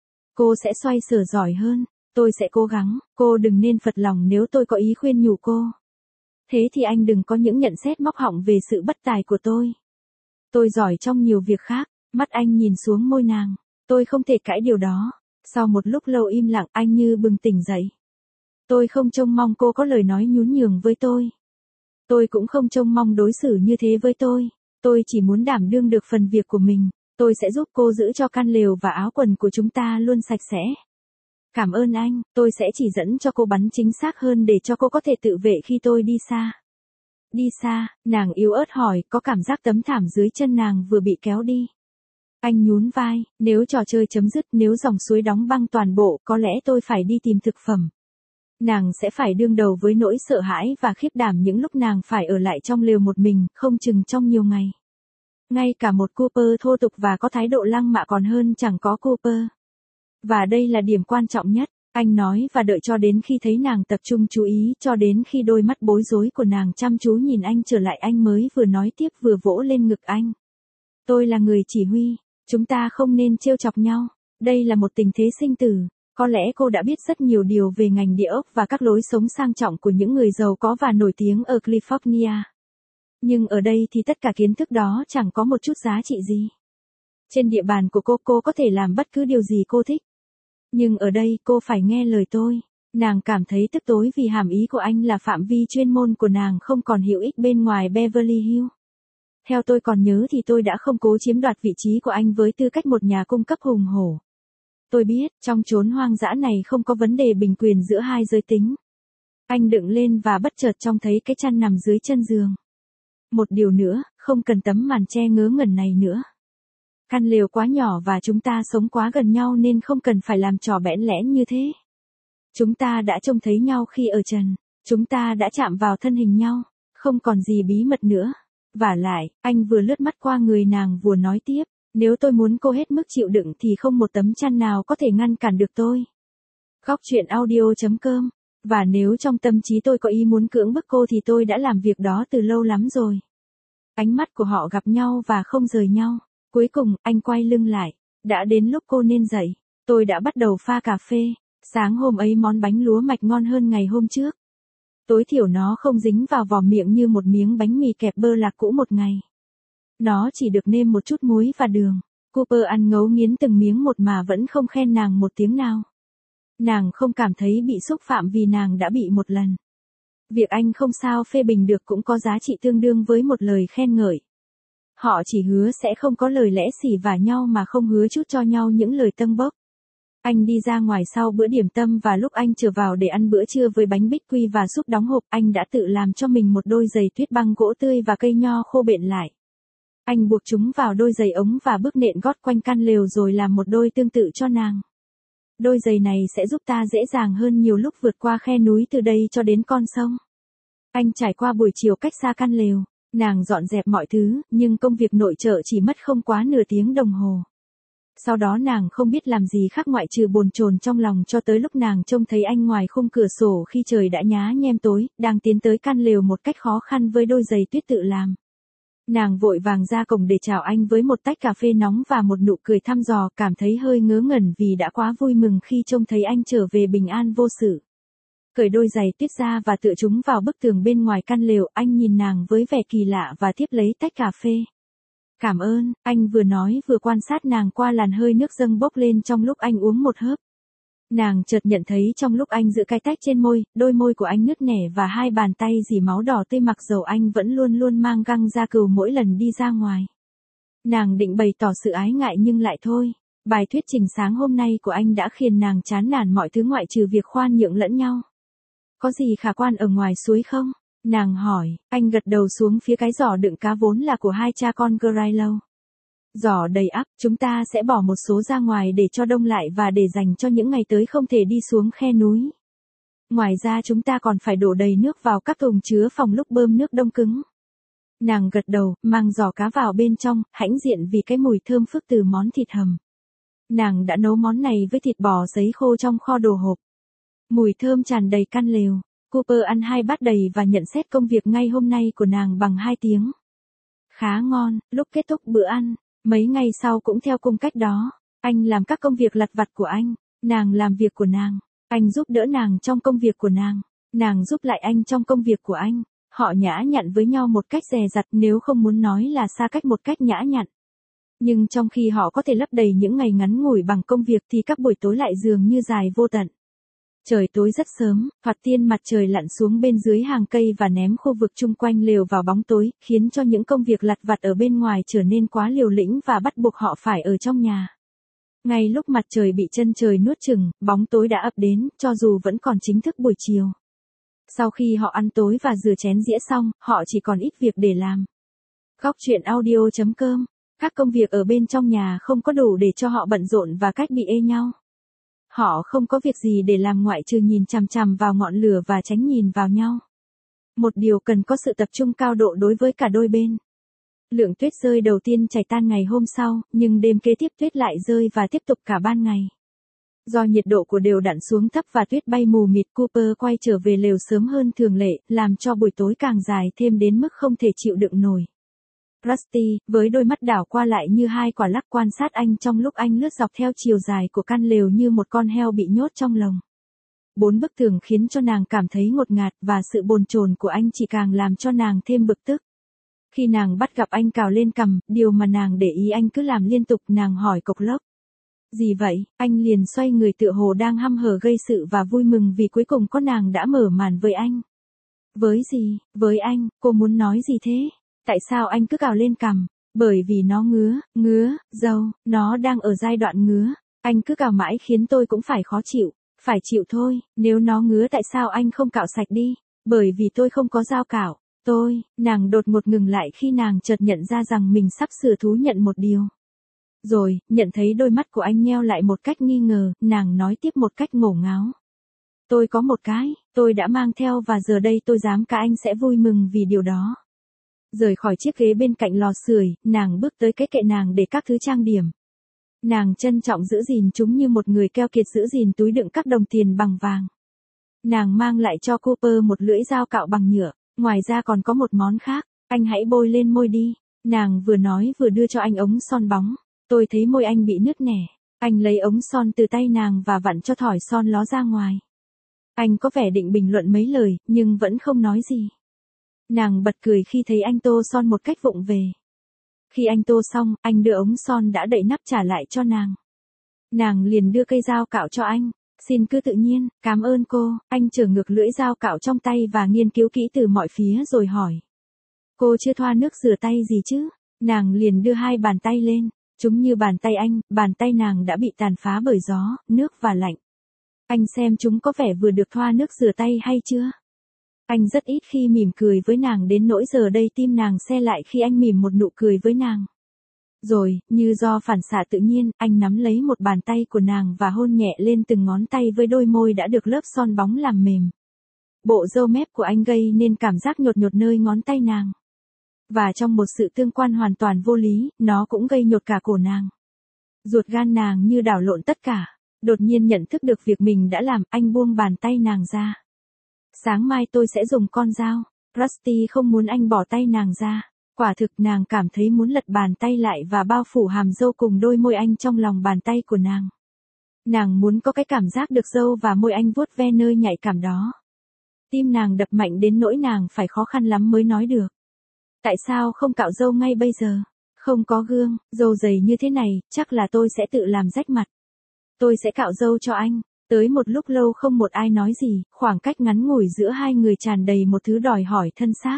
Cô sẽ xoay sở giỏi hơn, tôi sẽ cố gắng, cô đừng nên phật lòng nếu tôi có ý khuyên nhủ cô. Thế thì anh đừng có những nhận xét móc họng về sự bất tài của tôi. Tôi giỏi trong nhiều việc khác, mắt anh nhìn xuống môi nàng. Tôi không thể cãi điều đó. Sau một lúc lâu im lặng, anh như bừng tỉnh dậy. Tôi không trông mong cô có lời nói nhún nhường với tôi. Tôi cũng không trông mong đối xử như thế với tôi. Tôi chỉ muốn đảm đương được phần việc của mình. Tôi sẽ giúp cô giữ cho căn lều và áo quần của chúng ta luôn sạch sẽ. Cảm ơn anh, tôi sẽ chỉ dẫn cho cô bắn chính xác hơn để cho cô có thể tự vệ khi tôi đi xa. Đi xa, nàng yếu ớt hỏi, có cảm giác tấm thảm dưới chân nàng vừa bị kéo đi. Anh nhún vai, nếu trò chơi chấm dứt, nếu dòng suối đóng băng toàn bộ, có lẽ tôi phải đi tìm thực phẩm. Nàng sẽ phải đương đầu với nỗi sợ hãi và khiếp đảm những lúc nàng phải ở lại trong lều một mình, không chừng trong nhiều ngày. Ngay cả một Cooper thô tục và có thái độ lăng mạ còn hơn chẳng có Cooper. Và đây là điểm quan trọng nhất, anh nói và đợi cho đến khi thấy nàng tập trung chú ý, cho đến khi đôi mắt bối rối của nàng chăm chú nhìn anh trở lại, anh mới vừa nói tiếp vừa vỗ lên ngực anh. Tôi là người chỉ huy, chúng ta không nên trêu chọc nhau, đây là một tình thế sinh tử. Có lẽ cô đã biết rất nhiều điều về ngành địa ốc và các lối sống sang trọng của những người giàu có và nổi tiếng ở California. Nhưng ở đây thì tất cả kiến thức đó chẳng có một chút giá trị gì. Trên địa bàn của cô có thể làm bất cứ điều gì cô thích. Nhưng ở đây cô phải nghe lời tôi. Nàng cảm thấy tức tối vì hàm ý của anh là phạm vi chuyên môn của nàng không còn hữu ích bên ngoài Beverly Hills. Theo tôi còn nhớ thì tôi đã không cố chiếm đoạt vị trí của anh với tư cách một nhà cung cấp hùng hổ. Tôi biết, trong chốn hoang dã này không có vấn đề bình quyền giữa hai giới tính. Anh đựng lên và bất chợt trông thấy cái chăn nằm dưới chân giường. Một điều nữa, không cần tấm màn che ngớ ngẩn này nữa. Căn lều quá nhỏ và chúng ta sống quá gần nhau nên không cần phải làm trò bẽn lẽn như thế. Chúng ta đã trông thấy nhau khi ở trần. Chúng ta đã chạm vào thân hình nhau. Không còn gì bí mật nữa. Vả lại, anh vừa lướt mắt qua người nàng vừa nói tiếp. Nếu tôi muốn cô hết mức chịu đựng thì không một tấm chăn nào có thể ngăn cản được tôi. Góc truyện audio.com. Và nếu trong tâm trí tôi có ý muốn cưỡng bức cô thì tôi đã làm việc đó từ lâu lắm rồi. Ánh mắt của họ gặp nhau và không rời nhau. Cuối cùng, anh quay lưng lại. Đã đến lúc cô nên dậy. Tôi đã bắt đầu pha cà phê. Sáng hôm ấy món bánh lúa mạch ngon hơn ngày hôm trước. Tối thiểu nó không dính vào vỏ miệng như một miếng bánh mì kẹp bơ lạc cũ một ngày. Nó chỉ được nêm một chút muối và đường. Cooper ăn ngấu nghiến từng miếng một mà vẫn không khen nàng một tiếng nào. Nàng không cảm thấy bị xúc phạm vì nàng đã bị một lần. Việc anh không sao phê bình được cũng có giá trị tương đương với một lời khen ngợi. Họ chỉ hứa sẽ không có lời lẽ xỉ vả nhau mà không hứa chút cho nhau những lời tâng bốc. Anh đi ra ngoài sau bữa điểm tâm và lúc anh trở vào để ăn bữa trưa với bánh bích quy và súp đóng hộp, anh đã tự làm cho mình một đôi giày tuyết băng gỗ tươi và cây nho khô bện lại. Anh buộc chúng vào đôi giày ống và bước nện gót quanh căn lều rồi làm một đôi tương tự cho nàng. Đôi giày này sẽ giúp ta dễ dàng hơn nhiều lúc vượt qua khe núi từ đây cho đến con sông. Anh trải qua buổi chiều cách xa căn lều, nàng dọn dẹp mọi thứ, nhưng công việc nội trợ chỉ mất không quá nửa tiếng đồng hồ. Sau đó nàng không biết làm gì khác ngoại trừ bồn chồn trong lòng cho tới lúc nàng trông thấy anh ngoài khung cửa sổ khi trời đã nhá nhem tối, đang tiến tới căn lều một cách khó khăn với đôi giày tuyết tự làm. Nàng vội vàng ra cổng để chào anh với một tách cà phê nóng và một nụ cười thăm dò, cảm thấy hơi ngớ ngẩn vì đã quá vui mừng khi trông thấy anh trở về bình an vô sự. Cởi đôi giày tuyết ra và tựa chúng vào bức tường bên ngoài căn lều, anh nhìn nàng với vẻ kỳ lạ và tiếp lấy tách cà phê. Cảm ơn, anh vừa nói vừa quan sát nàng qua làn hơi nước dâng bốc lên trong lúc anh uống một hớp. Nàng chợt nhận thấy trong lúc anh giữ cái tách trên môi, đôi môi của anh nứt nẻ và hai bàn tay dì máu đỏ tươi mặc dầu anh vẫn luôn luôn mang găng da cừu mỗi lần đi ra ngoài. Nàng định bày tỏ sự ái ngại nhưng lại thôi. Bài thuyết trình sáng hôm nay của anh đã khiến nàng chán nản mọi thứ ngoại trừ việc khoan nhượng lẫn nhau. Có gì khả quan ở ngoài suối không? Nàng hỏi, anh gật đầu xuống phía cái giỏ đựng cá vốn là của hai cha con Graylow. Giỏ đầy ắp, chúng ta sẽ bỏ một số ra ngoài để cho đông lại và để dành cho những ngày tới không thể đi xuống khe núi. Ngoài ra chúng ta còn phải đổ đầy nước vào các thùng chứa phòng lúc bơm nước đông cứng. Nàng gật đầu, mang giỏ cá vào bên trong, hãnh diện vì cái mùi thơm phức từ món thịt hầm. Nàng đã nấu món này với thịt bò sấy khô trong kho đồ hộp. Mùi thơm tràn đầy căn lều. Cooper ăn 2 bát đầy và nhận xét công việc ngay hôm nay của nàng bằng 2 tiếng. Khá ngon. Lúc kết thúc bữa ăn, mấy ngày sau cũng theo cung cách đó. Anh làm các công việc lặt vặt của anh, nàng làm việc của nàng. Anh giúp đỡ nàng trong công việc của nàng giúp lại anh trong công việc của anh. Họ nhã nhặn với nhau một cách dè dặt, nếu không muốn nói là xa cách một cách nhã nhặn. Nhưng trong khi họ có thể lấp đầy những ngày ngắn ngủi bằng công việc thì các buổi tối lại dường như dài vô tận. Trời tối rất sớm, thoạt tiên mặt trời lặn xuống bên dưới hàng cây và ném khu vực chung quanh lều vào bóng tối, khiến cho những công việc lặt vặt ở bên ngoài trở nên quá liều lĩnh và bắt buộc họ phải ở trong nhà. Ngay lúc mặt trời bị chân trời nuốt chửng, bóng tối đã ập đến, cho dù vẫn còn chính thức buổi chiều. Sau khi họ ăn tối và rửa chén dĩa xong, họ chỉ còn ít việc để làm. Góc truyện audio.com. Các công việc ở bên trong nhà không có đủ để cho họ bận rộn và cách bị ê nhau. Họ không có việc gì để làm ngoại trừ nhìn chằm chằm vào ngọn lửa và tránh nhìn vào nhau. Một điều cần có sự tập trung cao độ đối với cả đôi bên. Lượng tuyết rơi đầu tiên chảy tan ngày hôm sau, nhưng đêm kế tiếp tuyết lại rơi và tiếp tục cả ban ngày. Do nhiệt độ của đều đặn xuống thấp và tuyết bay mù mịt, Cooper quay trở về lều sớm hơn thường lệ, làm cho buổi tối càng dài thêm đến mức không thể chịu đựng nổi. Rusty, với đôi mắt đảo qua lại như 2 quả lắc, quan sát anh trong lúc anh lướt dọc theo chiều dài của căn lều như một con heo bị nhốt trong lồng. 4 bức tường khiến cho nàng cảm thấy ngột ngạt và sự bồn chồn của anh chỉ càng làm cho nàng thêm bực tức. Khi nàng bắt gặp anh cào lên cằm, điều mà nàng để ý anh cứ làm liên tục, nàng hỏi cộc lốc. Gì vậy? Anh liền xoay người tựa hồ đang hăm hở gây sự và vui mừng vì cuối cùng có nàng đã mở màn với anh. Với gì? Với anh, cô muốn nói gì thế? Tại sao anh cứ cào lên cằm? Bởi vì nó ngứa, dâu, nó đang ở giai đoạn ngứa. Anh cứ cào mãi khiến tôi cũng phải khó chịu. Phải chịu thôi, nếu nó ngứa tại sao anh không cạo sạch đi? Bởi vì tôi không có dao cạo. Nàng đột ngột ngừng lại khi nàng chợt nhận ra rằng mình sắp sửa thú nhận một điều. Rồi, nhận thấy đôi mắt của anh nheo lại một cách nghi ngờ, nàng nói tiếp một cách ngổ ngáo. Tôi có một cái, tôi đã mang theo và giờ đây tôi dám cả anh sẽ vui mừng vì điều đó. Rời khỏi chiếc ghế bên cạnh lò sưởi, nàng bước tới cái kệ nàng để các thứ trang điểm. Nàng trân trọng giữ gìn chúng như một người keo kiệt giữ gìn túi đựng các đồng tiền bằng vàng. Nàng mang lại cho Cooper một lưỡi dao cạo bằng nhựa, ngoài ra còn có một món khác, anh hãy bôi lên môi đi. Nàng vừa nói vừa đưa cho anh ống son bóng. Tôi thấy môi anh bị nứt nẻ. Anh lấy ống son từ tay nàng và vặn cho thỏi son ló ra ngoài. Anh có vẻ định bình luận mấy lời, nhưng vẫn không nói gì. Nàng bật cười khi thấy anh tô son một cách vụng về. Khi anh tô xong, anh đưa ống son đã đậy nắp trả lại cho nàng. Nàng liền đưa cây dao cạo cho anh. Xin cứ tự nhiên, cảm ơn cô. Anh trở ngược lưỡi dao cạo trong tay và nghiên cứu kỹ từ mọi phía rồi hỏi. Cô chưa thoa nước rửa tay gì chứ? Nàng liền đưa 2 bàn tay lên. Chúng như bàn tay anh, bàn tay nàng đã bị tàn phá bởi gió, nước và lạnh. Anh xem chúng có vẻ vừa được thoa nước rửa tay hay chưa? Anh rất ít khi mỉm cười với nàng đến nỗi giờ đây tim nàng se lại khi anh mỉm một nụ cười với nàng. Rồi, như do phản xạ tự nhiên, anh nắm lấy một bàn tay của nàng và hôn nhẹ lên từng ngón tay với đôi môi đã được lớp son bóng làm mềm. Bộ râu mép của anh gây nên cảm giác nhột nhột nơi ngón tay nàng. Và trong một sự tương quan hoàn toàn vô lý, nó cũng gây nhột cả cổ nàng. Ruột gan nàng như đảo lộn tất cả. Đột nhiên nhận thức được việc mình đã làm, anh buông bàn tay nàng ra. Sáng mai tôi sẽ dùng con dao. Rusty không muốn anh bỏ tay nàng ra. Quả thực nàng cảm thấy muốn lật bàn tay lại và bao phủ hàm râu cùng đôi môi anh trong lòng bàn tay của nàng. Nàng muốn có cái cảm giác được râu và môi anh vuốt ve nơi nhạy cảm đó. Tim nàng đập mạnh đến nỗi nàng phải khó khăn lắm mới nói được. Tại sao không cạo râu ngay bây giờ? Không có gương, râu dày như thế này, chắc là tôi sẽ tự làm rách mặt. Tôi sẽ cạo râu cho anh. Tới một lúc lâu không một ai nói gì, khoảng cách ngắn ngủi giữa hai người tràn đầy một thứ đòi hỏi thân xác.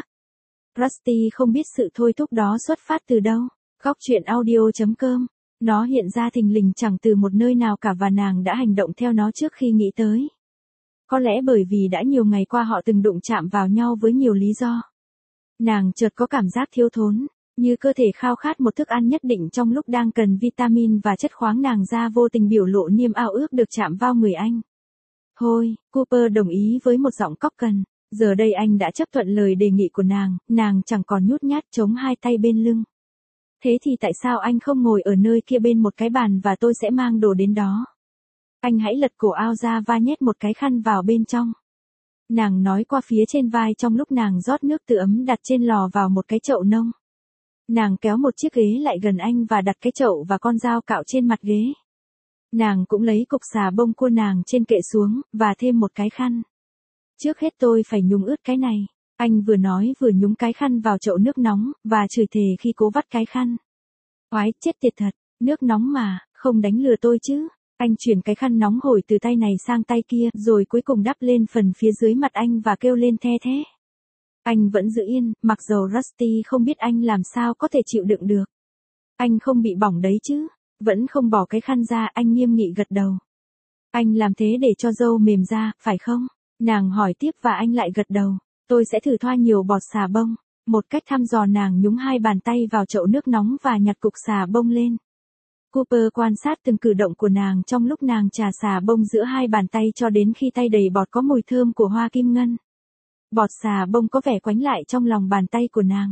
Rusty không biết sự thôi thúc đó xuất phát từ đâu. Góc truyện audio.com. Nó hiện ra thình lình chẳng từ một nơi nào cả và nàng đã hành động theo nó trước khi nghĩ tới. Có lẽ bởi vì đã nhiều ngày qua họ từng đụng chạm vào nhau với nhiều lý do. Nàng chợt có cảm giác thiếu thốn. Như cơ thể khao khát một thức ăn nhất định trong lúc đang cần vitamin và chất khoáng, nàng ra vô tình biểu lộ niềm ao ước được chạm vào người anh. Thôi, Cooper đồng ý với một giọng cóc cần. Giờ đây anh đã chấp thuận lời đề nghị của nàng chẳng còn nhút nhát chống hai tay bên lưng. Thế thì tại sao anh không ngồi ở nơi kia bên một cái bàn và tôi sẽ mang đồ đến đó? Anh hãy lật cổ áo ra và nhét một cái khăn vào bên trong. Nàng nói qua phía trên vai trong lúc nàng rót nước từ ấm đặt trên lò vào một cái chậu nông. Nàng kéo một chiếc ghế lại gần anh và đặt cái chậu và con dao cạo trên mặt ghế. Nàng cũng lấy cục xà bông của nàng trên kệ xuống, và thêm một cái khăn. Trước hết tôi phải nhúng ướt cái này. Anh vừa nói vừa nhúng cái khăn vào chậu nước nóng, và chửi thề khi cố vắt cái khăn. Oái, chết tiệt thật, nước nóng mà, không đánh lừa tôi chứ. Anh chuyển cái khăn nóng hổi từ tay này sang tay kia, rồi cuối cùng đắp lên phần phía dưới mặt anh và kêu lên the thé. Anh vẫn giữ yên, mặc dầu Rusty không biết anh làm sao có thể chịu đựng được. Anh không bị bỏng đấy chứ. Vẫn không bỏ cái khăn ra, anh nghiêm nghị gật đầu. Anh làm thế để cho dâu mềm ra, phải không? Nàng hỏi tiếp và anh lại gật đầu. Tôi sẽ thử thoa nhiều bọt xà bông. Một cách thăm dò, nàng nhúng hai bàn tay vào chậu nước nóng và nhặt cục xà bông lên. Cooper quan sát từng cử động của nàng trong lúc nàng chà xà bông giữa hai bàn tay cho đến khi tay đầy bọt có mùi thơm của hoa kim ngân. Bọt xà bông có vẻ quánh lại trong lòng bàn tay của nàng.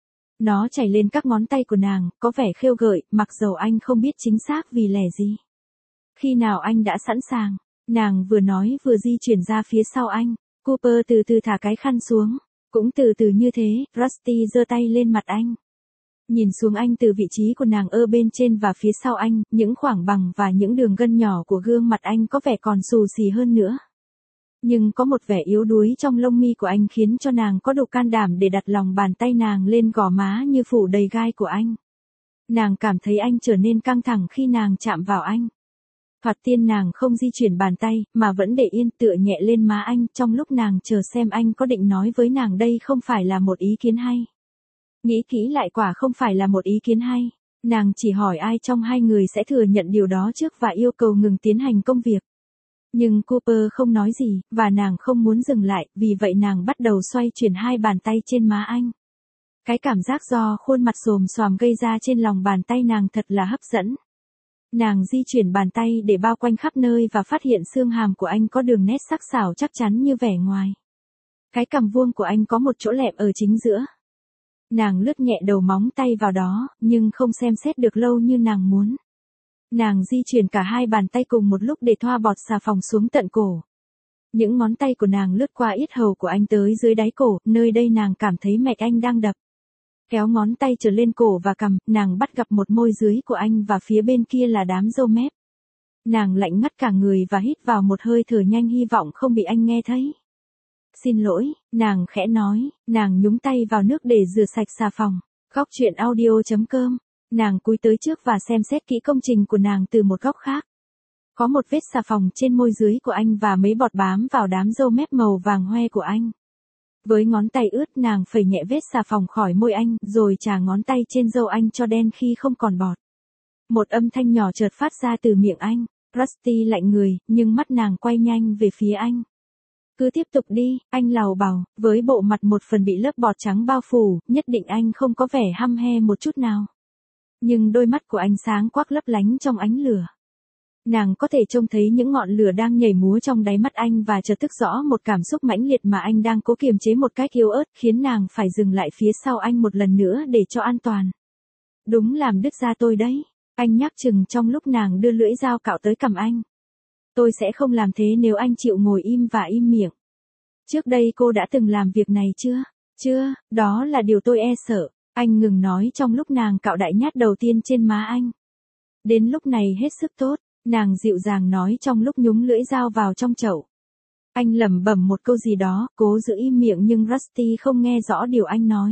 Nó chảy lên các ngón tay của nàng, có vẻ khêu gợi, mặc dầu anh không biết chính xác vì lẽ gì. Khi nào anh đã sẵn sàng, nàng vừa nói vừa di chuyển ra phía sau anh. Cooper từ từ thả cái khăn xuống. Cũng từ từ như thế, Rusty giơ tay lên mặt anh. Nhìn xuống anh từ vị trí của nàng ở bên trên và phía sau anh, những khoảng bằng và những đường gân nhỏ của gương mặt anh có vẻ còn xù xì hơn nữa. Nhưng có một vẻ yếu đuối trong lông mi của anh khiến cho nàng có đủ can đảm để đặt lòng bàn tay nàng lên gò má như phủ đầy gai của anh. Nàng cảm thấy anh trở nên căng thẳng khi nàng chạm vào anh. Thoạt tiên nàng không di chuyển bàn tay, mà vẫn để yên tựa nhẹ lên má anh trong lúc nàng chờ xem anh có định nói với nàng đây không phải là một ý kiến hay. Nghĩ kỹ lại quả không phải là một ý kiến hay. Nàng chỉ hỏi ai trong hai người sẽ thừa nhận điều đó trước và yêu cầu ngừng tiến hành công việc. Nhưng Cooper không nói gì, và nàng không muốn dừng lại, vì vậy nàng bắt đầu xoay chuyển hai bàn tay trên má anh. Cái cảm giác do khuôn mặt xồm xoàm gây ra trên lòng bàn tay nàng thật là hấp dẫn. Nàng di chuyển bàn tay để bao quanh khắp nơi và phát hiện xương hàm của anh có đường nét sắc sảo chắc chắn như vẻ ngoài. Cái cằm vuông của anh có một chỗ lẹm ở chính giữa. Nàng lướt nhẹ đầu móng tay vào đó, nhưng không xem xét được lâu như nàng muốn. Nàng di chuyển cả hai bàn tay cùng một lúc để thoa bọt xà phòng xuống tận cổ. Những ngón tay của nàng lướt qua yết hầu của anh tới dưới đáy cổ, nơi đây nàng cảm thấy mạch anh đang đập. Kéo ngón tay trở lên cổ và cằm, nàng bắt gặp một môi dưới của anh và phía bên kia là đám râu mép. Nàng lạnh ngắt cả người và hít vào một hơi thở nhanh hy vọng không bị anh nghe thấy. Xin lỗi, nàng khẽ nói, nàng nhúng tay vào nước để rửa sạch xà phòng. Góc truyện audio.com. Nàng cúi tới trước và xem xét kỹ công trình của nàng từ một góc khác. Có một vết xà phòng trên môi dưới của anh và mấy bọt bám vào đám râu mép màu vàng hoe của anh. Với ngón tay ướt nàng phẩy nhẹ vết xà phòng khỏi môi anh, rồi chà ngón tay trên râu anh cho đen khi không còn bọt. Một âm thanh nhỏ chợt phát ra từ miệng anh. Rusty lạnh người, nhưng mắt nàng quay nhanh về phía anh. Cứ tiếp tục đi, anh lào bảo, với bộ mặt một phần bị lớp bọt trắng bao phủ, nhất định anh không có vẻ hăm he một chút nào. Nhưng đôi mắt của anh sáng quắc lấp lánh trong ánh lửa. Nàng có thể trông thấy những ngọn lửa đang nhảy múa trong đáy mắt anh và chợt thức rõ một cảm xúc mãnh liệt mà anh đang cố kiềm chế một cách yếu ớt khiến nàng phải dừng lại phía sau anh một lần nữa để cho an toàn. Đúng làm đứt da tôi đấy, anh nhắc chừng trong lúc nàng đưa lưỡi dao cạo tới cằm anh. Tôi sẽ không làm thế nếu anh chịu ngồi im và im miệng. Trước đây cô đã từng làm việc này chưa? Chưa, đó là điều tôi e sợ. Anh ngừng nói trong lúc nàng cạo đại nhát đầu tiên trên má anh. Đến lúc này hết sức tốt, nàng dịu dàng nói trong lúc nhúng lưỡi dao vào trong chậu. Anh lẩm bẩm một câu gì đó, cố giữ im miệng nhưng Rusty không nghe rõ điều anh nói.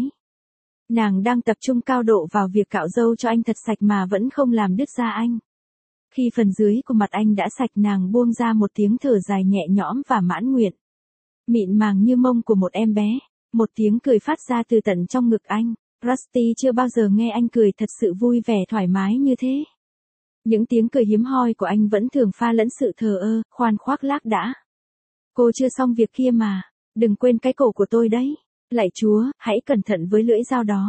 Nàng đang tập trung cao độ vào việc cạo râu cho anh thật sạch mà vẫn không làm đứt da anh. Khi phần dưới của mặt anh đã sạch nàng buông ra một tiếng thở dài nhẹ nhõm và mãn nguyện. Mịn màng như mông của một em bé, một tiếng cười phát ra từ tận trong ngực anh. Rusty chưa bao giờ nghe anh cười thật sự vui vẻ thoải mái như thế. Những tiếng cười hiếm hoi của anh vẫn thường pha lẫn sự thờ ơ, khoan khoác lác đã. Cô chưa xong việc kia mà, đừng quên cái cổ của tôi đấy. Lạy Chúa, hãy cẩn thận với lưỡi dao đó.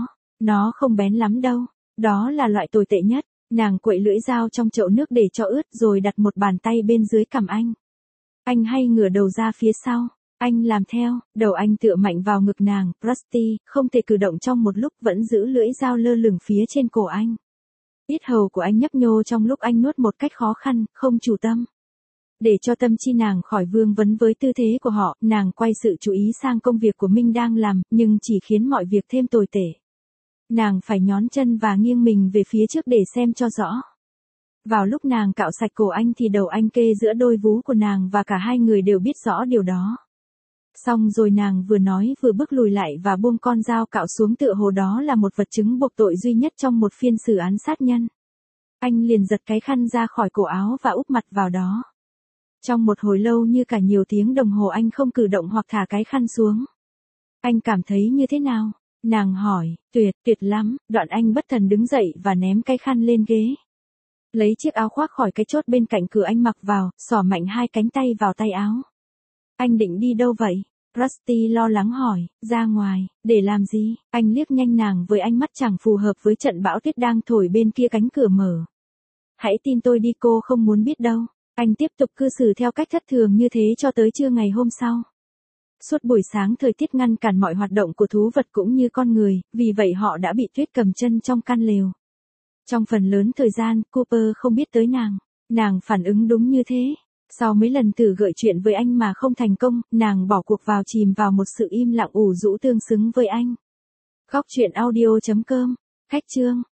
Nó không bén lắm đâu. Đó là loại tồi tệ nhất. Nàng quậy lưỡi dao trong chậu nước để cho ướt rồi đặt một bàn tay bên dưới cằm anh. Anh hay ngửa đầu ra phía sau. Anh làm theo, đầu anh tựa mạnh vào ngực nàng, Rusty, không thể cử động trong một lúc vẫn giữ lưỡi dao lơ lửng phía trên cổ anh. Yết hầu của anh nhấp nhô trong lúc anh nuốt một cách khó khăn, không chủ tâm. Để cho tâm trí nàng khỏi vương vấn với tư thế của họ, nàng quay sự chú ý sang công việc của Minh đang làm, nhưng chỉ khiến mọi việc thêm tồi tệ. Nàng phải nhón chân và nghiêng mình về phía trước để xem cho rõ. Vào lúc nàng cạo sạch cổ anh thì đầu anh kê giữa đôi vú của nàng và cả hai người đều biết rõ điều đó. Xong rồi nàng vừa nói vừa bước lùi lại và buông con dao cạo xuống tựa hồ đó là một vật chứng buộc tội duy nhất trong một phiên xử án sát nhân. Anh liền giật cái khăn ra khỏi cổ áo và úp mặt vào đó. Trong một hồi lâu như cả nhiều tiếng đồng hồ anh không cử động hoặc thả cái khăn xuống. Anh cảm thấy như thế nào? Nàng hỏi, tuyệt lắm, đoạn anh bất thần đứng dậy và ném cái khăn lên ghế. Lấy chiếc áo khoác khỏi cái chốt bên cạnh cửa anh mặc vào, xỏ mạnh hai cánh tay vào tay áo. Anh định đi đâu vậy? Rusty lo lắng hỏi, ra ngoài, để làm gì? Anh liếc nhanh nàng với ánh mắt chẳng phù hợp với trận bão tuyết đang thổi bên kia cánh cửa mở. Hãy tin tôi đi, cô không muốn biết đâu. Anh tiếp tục cư xử theo cách thất thường như thế cho tới trưa ngày hôm sau. Suốt buổi sáng thời tiết ngăn cản mọi hoạt động của thú vật cũng như con người, vì vậy họ đã bị tuyết cầm chân trong căn lều. Trong phần lớn thời gian, Cooper không biết tới nàng. Nàng phản ứng đúng như thế. Sau mấy lần thử gợi chuyện với anh mà không thành công, nàng bỏ cuộc vào chìm vào một sự im lặng ủ rũ tương xứng với anh. Góc truyện audio.com. Khách chương.